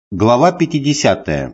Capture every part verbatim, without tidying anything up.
Глава пятидесятая.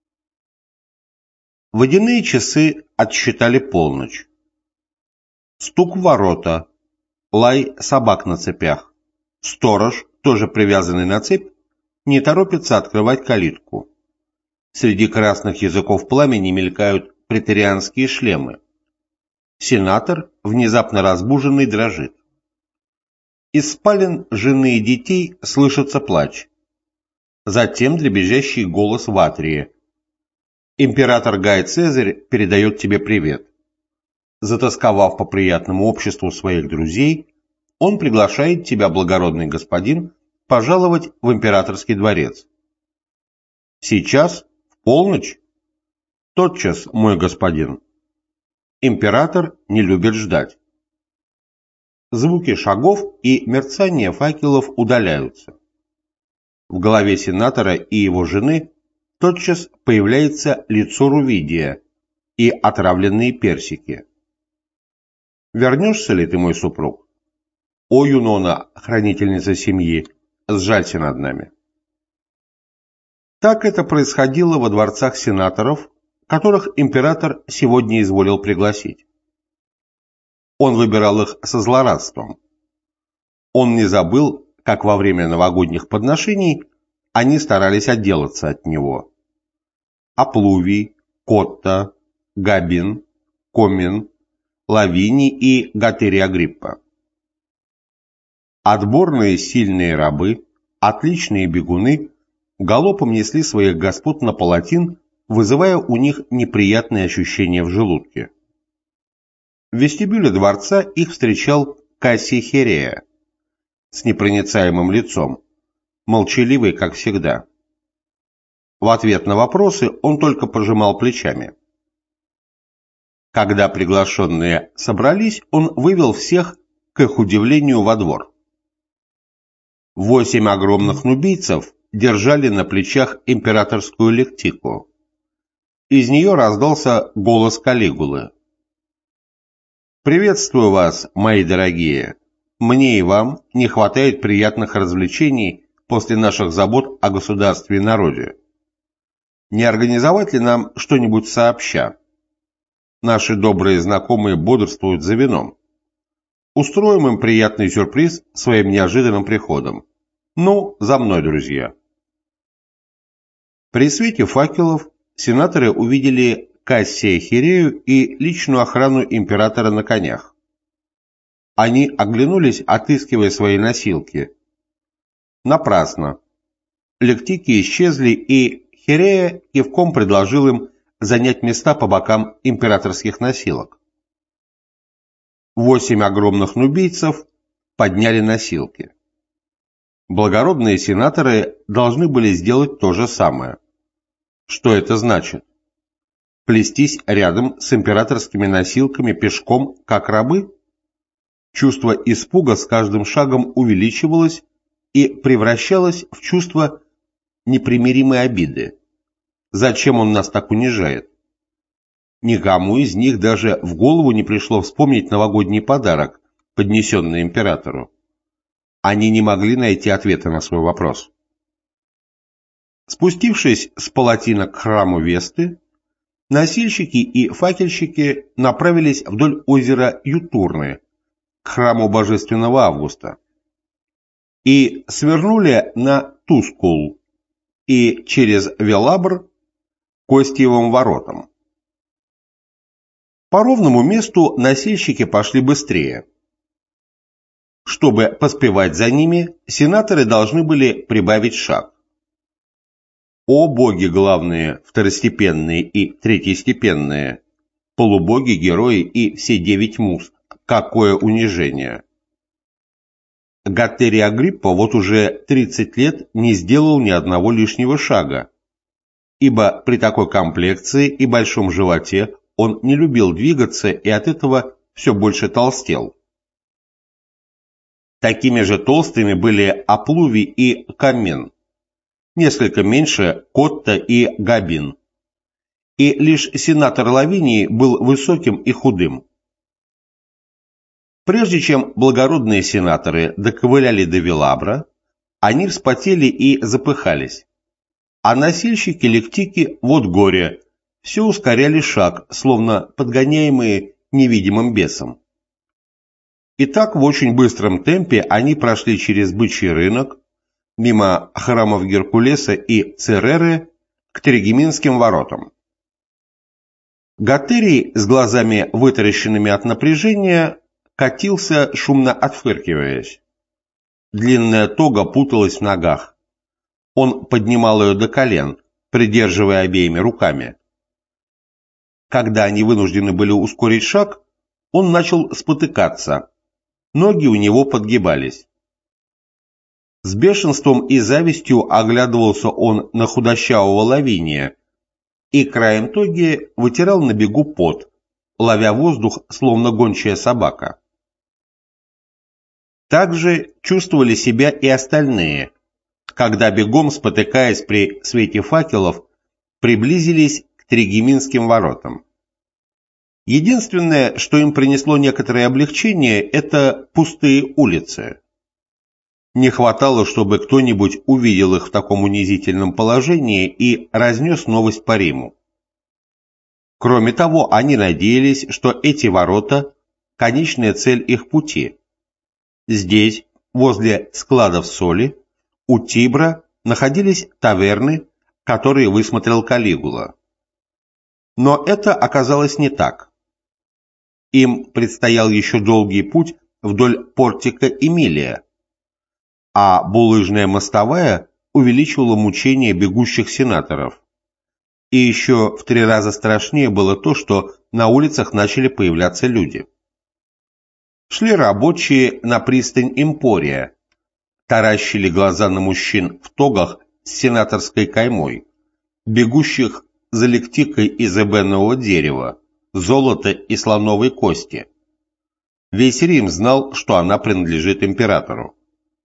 Водяные часы отсчитали полночь. Стук в ворота, лай собак на цепях. Сторож, тоже привязанный на цепь, не торопится открывать калитку. Среди красных языков пламени мелькают претерианские шлемы. Сенатор, внезапно разбуженный, дрожит. Из спален жены и детей слышится плач. Затем дребезжащий голос в атрии. «Император Гай Цезарь передает тебе привет». Затосковав по приятному обществу своих друзей, он приглашает тебя, благородный господин, пожаловать в императорский дворец. Сейчас? В полночь? Тотчас, мой господин. Император не любит ждать. Звуки шагов и мерцание факелов удаляются. В голове сенатора и его жены тотчас появляется лицо Рувидия и отравленные персики. «Вернешься ли ты, мой супруг? О, Юнона, хранительница семьи, сжалься над нами». Так это происходило во дворцах сенаторов, которых император сегодня изволил пригласить. Он выбирал их со злорадством. Он не забыл, как во время новогодних подношений они старались отделаться от него. Аплувий, Котта, Габин, Комин, Лавиний и Гатерий Агриппа. Отборные сильные рабы, отличные бегуны галопом несли своих господ на палатин, вызывая у них неприятные ощущения в желудке. В вестибюле дворца их встречал Кассий Херея с непроницаемым лицом, молчаливый, как всегда. В ответ на вопросы он только пожимал плечами. Когда приглашенные собрались, он вывел всех, к их удивлению, во двор. Восемь огромных нубийцев держали на плечах императорскую лектику. Из нее раздался голос Калигулы. «Приветствую вас, мои дорогие! Мне и вам не хватает приятных развлечений после наших забот о государстве и народе. Не организовать ли нам что-нибудь сообща? Наши добрые знакомые бодрствуют за вином. Устроим им приятный сюрприз своим неожиданным приходом. Ну, за мной, друзья». При свете факелов сенаторы увидели Кассия Хирею и личную охрану императора на конях. Они оглянулись, отыскивая свои носилки. Напрасно. Лектики исчезли, и Хирея кивком предложил им занять места по бокам императорских носилок. Восемь огромных нубийцев подняли носилки. Благородные сенаторы должны были сделать то же самое. Что это значит? Плестись рядом с императорскими носилками пешком, как рабы? Чувство испуга с каждым шагом увеличивалось и превращалось в чувство непримиримой обиды. Зачем он нас так унижает? Никому из них даже в голову не пришло вспомнить новогодний подарок, поднесенный императору. Они не могли найти ответа на свой вопрос. Спустившись с палатина к храму Весты, носильщики и факельщики направились вдоль озера Ютурны, к храму Божественного Августа, и свернули на Тускул и через Велабр к Остиевым воротам. По ровному месту носильщики пошли быстрее. Чтобы поспевать за ними, сенаторы должны были прибавить шаг. О боги главные, второстепенные и третьестепенные, полубоги, герои и все девять муз, какое унижение! Гатерий Агриппа вот уже тридцать лет не сделал ни одного лишнего шага, ибо при такой комплекции и большом животе он не любил двигаться и от этого все больше толстел. Такими же толстыми были Аплувий и Комин, несколько меньше Котта и Габин, и лишь сенатор Лавиний был высоким и худым. Прежде чем благородные сенаторы доковыляли до Велабра, они вспотели и запыхались. А носильщики лектики, вот горе, все ускоряли шаг, словно подгоняемые невидимым бесом. И так в очень быстром темпе они прошли через бычий рынок, мимо храмов Геркулеса и Цереры к Тригеминским воротам. Готерий с глазами вытаращенными от напряжения катился, шумно отфыркиваясь. Длинная тога путалась в ногах. Он поднимал ее до колен, придерживая обеими руками. Когда они вынуждены были ускорить шаг, он начал спотыкаться. Ноги у него подгибались. С бешенством и завистью оглядывался он на худощавого Лавиния и краем тоги вытирал на бегу пот, ловя воздух, словно гончая собака. Так же чувствовали себя и остальные, когда бегом, спотыкаясь при свете факелов, приблизились к Тригеминским воротам. Единственное, что им принесло некоторое облегчение, это пустые улицы. Не хватало, чтобы кто-нибудь увидел их в таком унизительном положении и разнес новость по Риму. Кроме того, они надеялись, что эти ворота – конечная цель их пути. Здесь, возле складов соли, у Тибра находились таверны, которые высмотрел Калигула. Но это оказалось не так. Им предстоял еще долгий путь вдоль портика Эмилия, а булыжная мостовая увеличивала мучения бегущих сенаторов. И еще в три раза страшнее было то, что на улицах начали появляться люди. Шли рабочие на пристань Эмпория, таращили глаза на мужчин в тогах с сенаторской каймой, бегущих за лектикой из эбенового дерева, золота и слоновой кости. Весь Рим знал, что она принадлежит императору.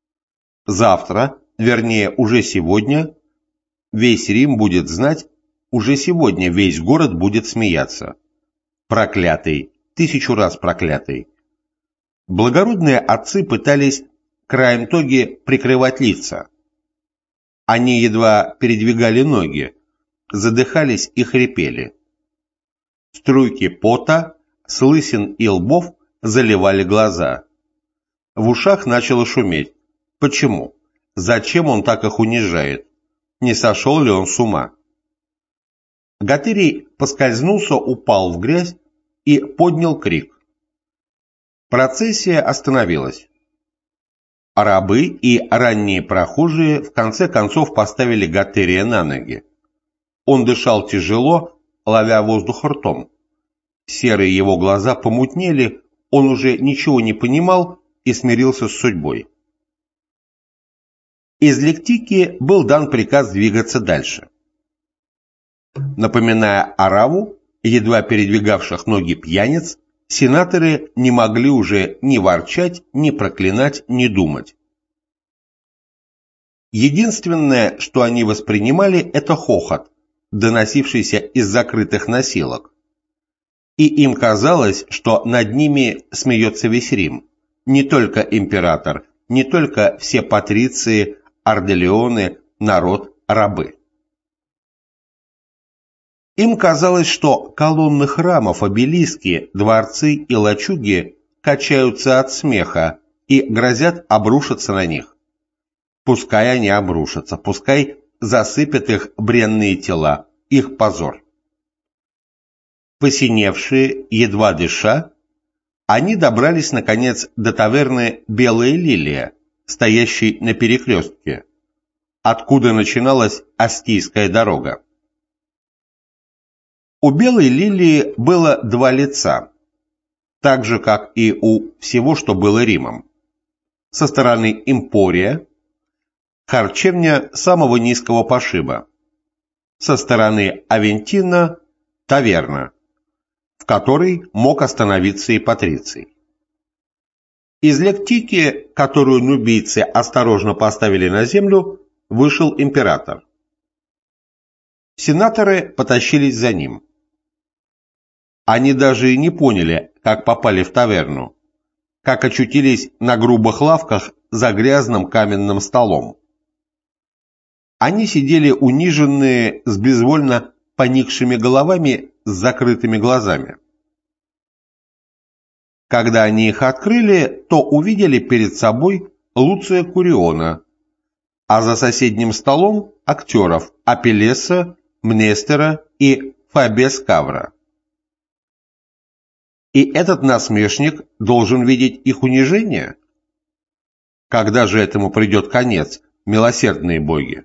Завтра, вернее уже сегодня, весь Рим будет знать, уже сегодня весь город будет смеяться. Проклятый, тысячу раз проклятый. Благородные отцы пытались краем тоги прикрывать лица. Они едва передвигали ноги, задыхались и хрипели. Струйки пота с лысин и лбов заливали глаза. В ушах начало шуметь. Почему? Зачем он так их унижает? Не сошел ли он с ума? Готерий поскользнулся, упал в грязь и поднял крик. Процессия остановилась. Рабы и ранние прохожие в конце концов поставили Готерия на ноги. Он дышал тяжело, ловя воздух ртом. Серые его глаза помутнели, он уже ничего не понимал и смирился с судьбой. Из лектики был дан приказ двигаться дальше. Напоминая ораву, едва передвигавших ноги пьяниц, сенаторы не могли уже ни ворчать, ни проклинать, ни думать. Единственное, что они воспринимали, это хохот, доносившийся из закрытых носилок. И им казалось, что над ними смеется весь Рим, не только император, не только все патриции, орделеоны, народ, рабы. Им казалось, что колонны храмов, обелиски, дворцы и лачуги качаются от смеха и грозят обрушиться на них. Пускай они обрушатся, пускай засыпят их бренные тела, их позор. Посиневшие, едва дыша, они добрались, наконец, до таверны «Белая лилия», стоящей на перекрестке, откуда начиналась Остийская дорога. У Белой лилии было два лица, так же, как и у всего, что было Римом. Со стороны Эмпория – харчевня самого низкого пошиба, со стороны Авентина – таверна, в которой мог остановиться и патриций. Из лектики, которую нубийцы осторожно поставили на землю, вышел император. Сенаторы потащились за ним. Они даже и не поняли, как попали в таверну, как очутились на грубых лавках за грязным каменным столом. Они сидели униженные, с безвольно поникшими головами, с закрытыми глазами. Когда они их открыли, то увидели перед собой Луция Куриона, а за соседним столом актеров Апеллеса, Мнестера и Фабия Скавра. И этот насмешник должен видеть их унижение? Когда же этому придет конец, милосердные боги?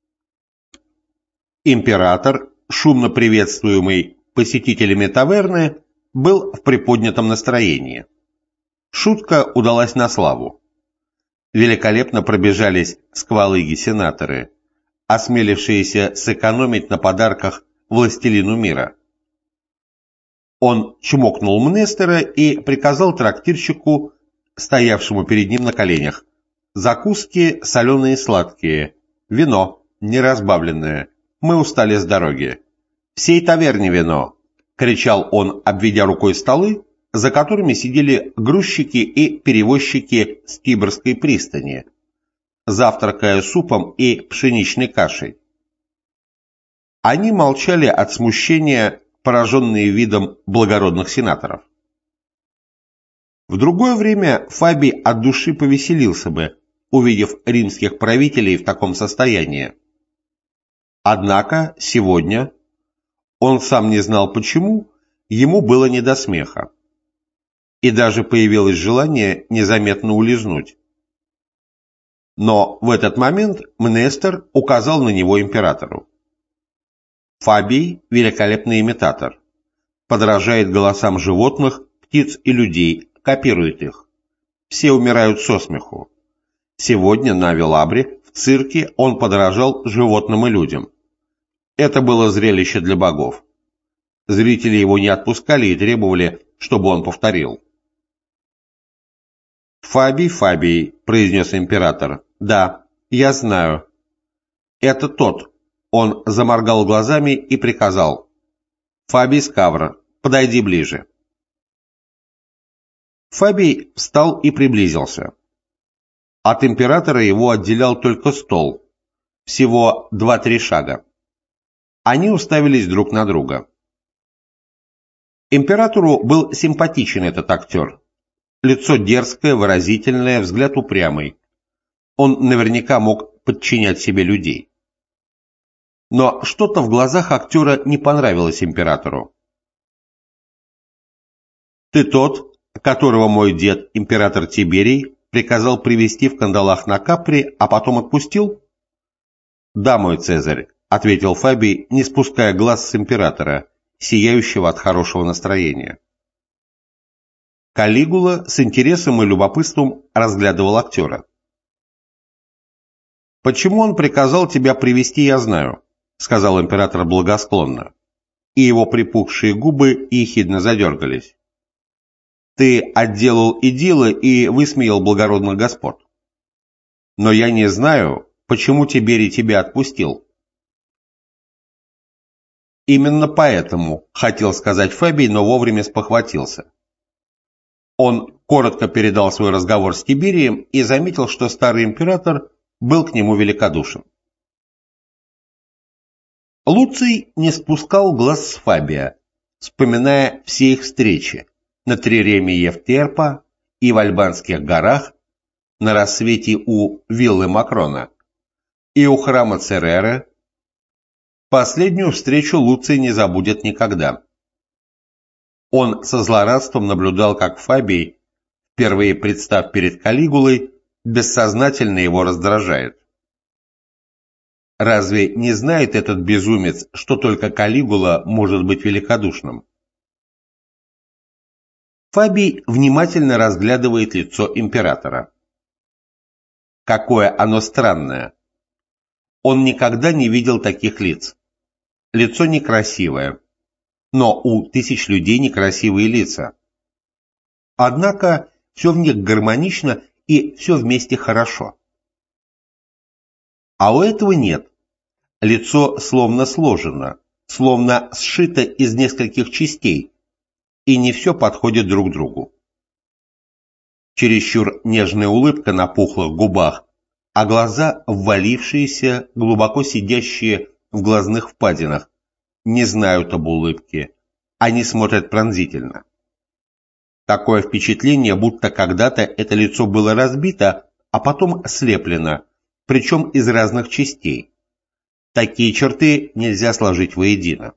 Император, шумно приветствуемый посетителями таверны, был в приподнятом настроении. Шутка удалась на славу. Великолепно пробежались сквалыги-сенаторы, осмелившиеся сэкономить на подарках властелину мира. Он чмокнул Мнестера и приказал трактирщику, стоявшему перед ним на коленях: закуски соленые и сладкие, вино неразбавленное, мы устали с дороги. «Всей таверне вино!» — кричал он, обведя рукой столы, за которыми сидели грузчики и перевозчики с Кибрской пристани, завтракая супом и пшеничной кашей. Они молчали от смущения, пораженные видом благородных сенаторов. В другое время Фабий от души повеселился бы, увидев римских правителей в таком состоянии. Однако сегодня, он сам не знал почему, ему было не до смеха. И даже появилось желание незаметно улизнуть. Но в этот момент Мнестер указал на него императору. Фабий – великолепный имитатор. Подражает голосам животных, птиц и людей, копирует их. Все умирают со смеху. Сегодня на Велабре, в цирке, он подражал животным и людям. Это было зрелище для богов. Зрители его не отпускали и требовали, чтобы он повторил. «Фабий, Фабий», — произнес император. «Да, я знаю. Это тот». Он заморгал глазами и приказал: «Фабий Скавра, подойди ближе». Фабий встал и приблизился. От императора его отделял только стол, всего два-три шага. Они уставились друг на друга. Императору был симпатичен этот актер. Лицо дерзкое, выразительное, взгляд упрямый. Он наверняка мог подчинять себе людей. Но что-то в глазах актера не понравилось императору. «Ты тот, которого мой дед, император Тиберий, приказал привести в кандалах на Капри, а потом отпустил?» «Да, мой Цезарь», — ответил Фабий, не спуская глаз с императора, сияющего от хорошего настроения. Калигула с интересом и любопытством разглядывал актера. «Почему он приказал тебя привести, я знаю», — сказал император благосклонно, и его припухшие губы ехидно задергались. «Ты отделал идиллы и высмеял благородных господ. Но я не знаю, почему Тиберий тебя отпустил». «Именно поэтому», — хотел сказать Фабий, но вовремя спохватился. Он коротко передал свой разговор с Тиберием и заметил, что старый император был к нему великодушен. Луций не спускал глаз с Фабия, вспоминая все их встречи на триреме Евтерпа и в Альбанских горах, на рассвете у виллы Макрона и у храма Цереры. Последнюю встречу Луций не забудет никогда. Он со злорадством наблюдал, как Фабий, впервые представ перед Калигулой, бессознательно его раздражает. Разве не знает этот безумец, что только Калигула может быть великодушным? Фабий внимательно разглядывает лицо императора. Какое оно странное. Он никогда не видел таких лиц. Лицо некрасивое, но у тысяч людей некрасивые лица. Однако все в них гармонично и все вместе хорошо. А у этого нет. Лицо словно сложено, словно сшито из нескольких частей, и не все подходит друг другу. Чересчур нежная улыбка на пухлых губах, а глаза, ввалившиеся, глубоко сидящие в глазных впадинах, не знают об улыбке, они смотрят пронзительно. Такое впечатление, будто когда-то это лицо было разбито, а потом слеплено, причем из разных частей. Такие черты нельзя сложить воедино.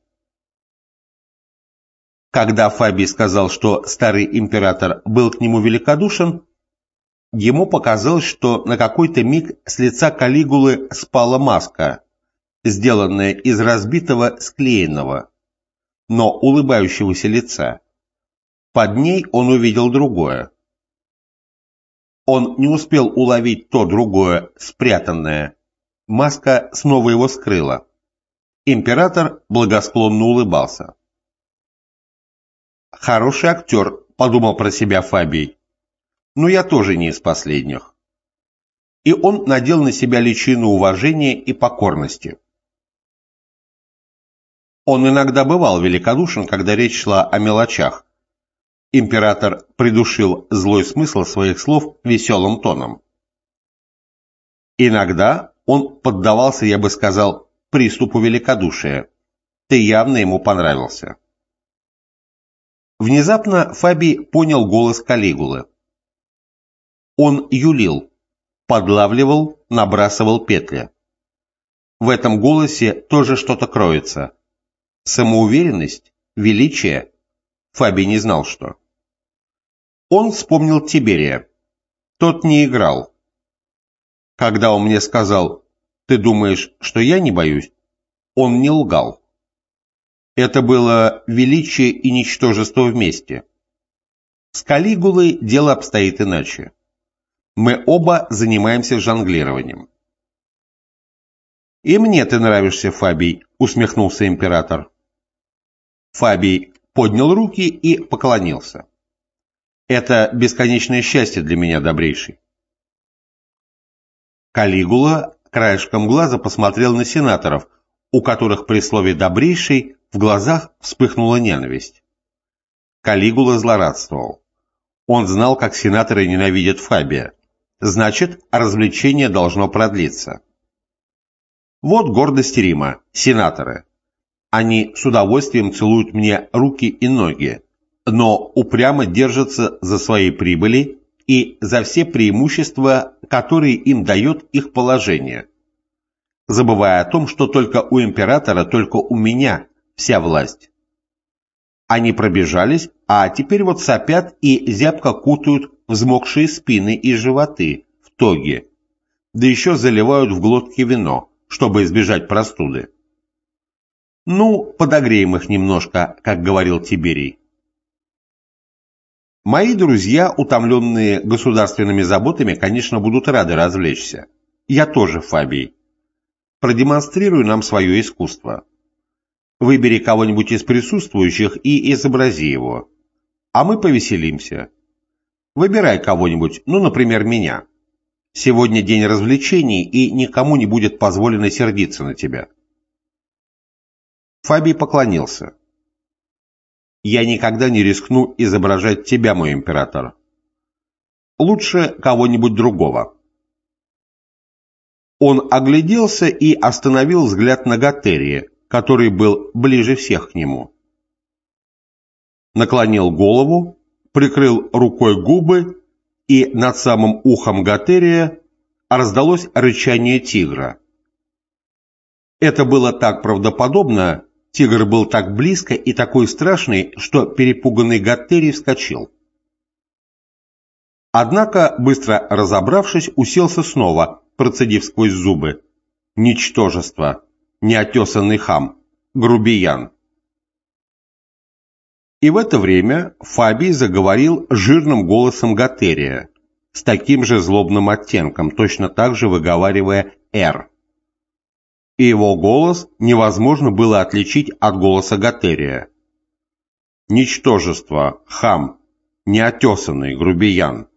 Когда Фабий сказал, что старый император был к нему великодушен, ему показалось, что на какой-то миг с лица Калигулы спала маска, сделанная из разбитого склеенного, но улыбающегося лица. Под ней он увидел другое. Он не успел уловить то другое, спрятанное. Маска снова его скрыла. Император благосклонно улыбался. «Хороший актер», — подумал про себя Фабий. «Но я тоже не из последних». И он надел на себя личину уважения и покорности. Он иногда бывал великодушен, когда речь шла о мелочах. Император придушил злой смысл своих слов веселым тоном. Иногда он поддавался, я бы сказал, приступу великодушия. Ты явно ему понравился. Внезапно Фабий понял голос Калигулы. Он юлил, подлавливал, набрасывал петли. В этом голосе тоже что-то кроется. Самоуверенность, величие. Фабий не знал, что. Он вспомнил Тиберия. Тот не играл. Когда он мне сказал: «Ты думаешь, что я не боюсь?» Он не лгал. Это было величие и ничтожество вместе. С Калигулой дело обстоит иначе. Мы оба занимаемся жонглированием. «И мне ты нравишься, Фабий», — усмехнулся император. Фабий поднял руки и поклонился. «Это бесконечное счастье для меня, добрейший». Калигула краешком глаза посмотрел на сенаторов, у которых при слове «добрейший» в глазах вспыхнула ненависть. Калигула злорадствовал. Он знал, как сенаторы ненавидят Фабия. Значит, развлечение должно продлиться. Вот гордость Рима, сенаторы. Они с удовольствием целуют мне руки и ноги, но упрямо держатся за свои прибыли и за все преимущества, которые им дает их положение, забывая о том, что только у императора, только у меня вся власть. Они пробежались, а теперь вот сопят и зябко кутают взмокшие спины и животы в тоги, да еще заливают в глотки вино, чтобы избежать простуды. Ну, подогреем их немножко, как говорил Тиберий. Мои друзья, утомленные государственными заботами, конечно, будут рады развлечься. Я тоже, Фабий. Продемонстрируй нам свое искусство. Выбери кого-нибудь из присутствующих и изобрази его. А мы повеселимся. Выбирай кого-нибудь, ну, например, меня. Сегодня день развлечений, и никому не будет позволено сердиться на тебя. Фабий поклонился. Я никогда не рискну изображать тебя, мой император. Лучше кого-нибудь другого. Он огляделся и остановил взгляд на Готерия, который был ближе всех к нему. Наклонил голову, прикрыл рукой губы, и над самым ухом Готерия раздалось рычание тигра. Это было так правдоподобно, тигр был так близко и такой страшный, что перепуганный Готерий вскочил. Однако, быстро разобравшись, уселся снова, процедив сквозь зубы: «Ничтожество! Неотесанный хам! Грубиян!» И в это время Фабий заговорил жирным голосом Готерия, с таким же злобным оттенком, точно так же выговаривая «р». И его голос невозможно было отличить от голоса Готерия. «Ничтожество! Хам! Неотесанный грубиян!»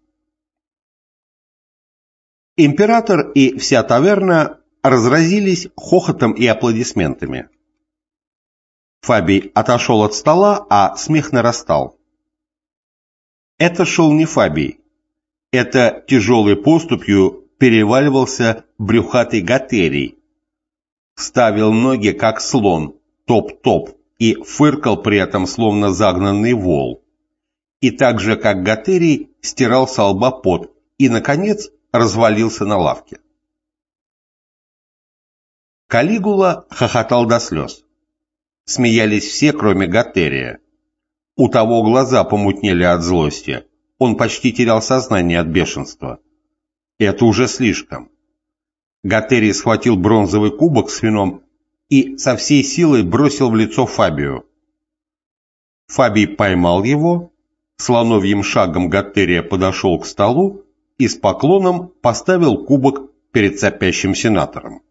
Император и вся таверна разразились хохотом и аплодисментами. Фабий отошел от стола, а смех нарастал. Это шел не Фабий. Это тяжелой поступью переваливался брюхатый Гатерий, ставил ноги как слон, топ-топ, и фыркал при этом словно загнанный вол. И так же, как Гатерий, стирал со лба пот и, наконец, развалился на лавке. Калигула хохотал до слез. Смеялись все, кроме Гатерия. У того глаза помутнели от злости. Он почти терял сознание от бешенства. Это уже слишком. Гатерий схватил бронзовый кубок с вином и со всей силой бросил в лицо Фабию. Фабий поймал его, слоновьим шагом Гатерия подошел к столу и с поклоном поставил кубок перед сопящим сенатором.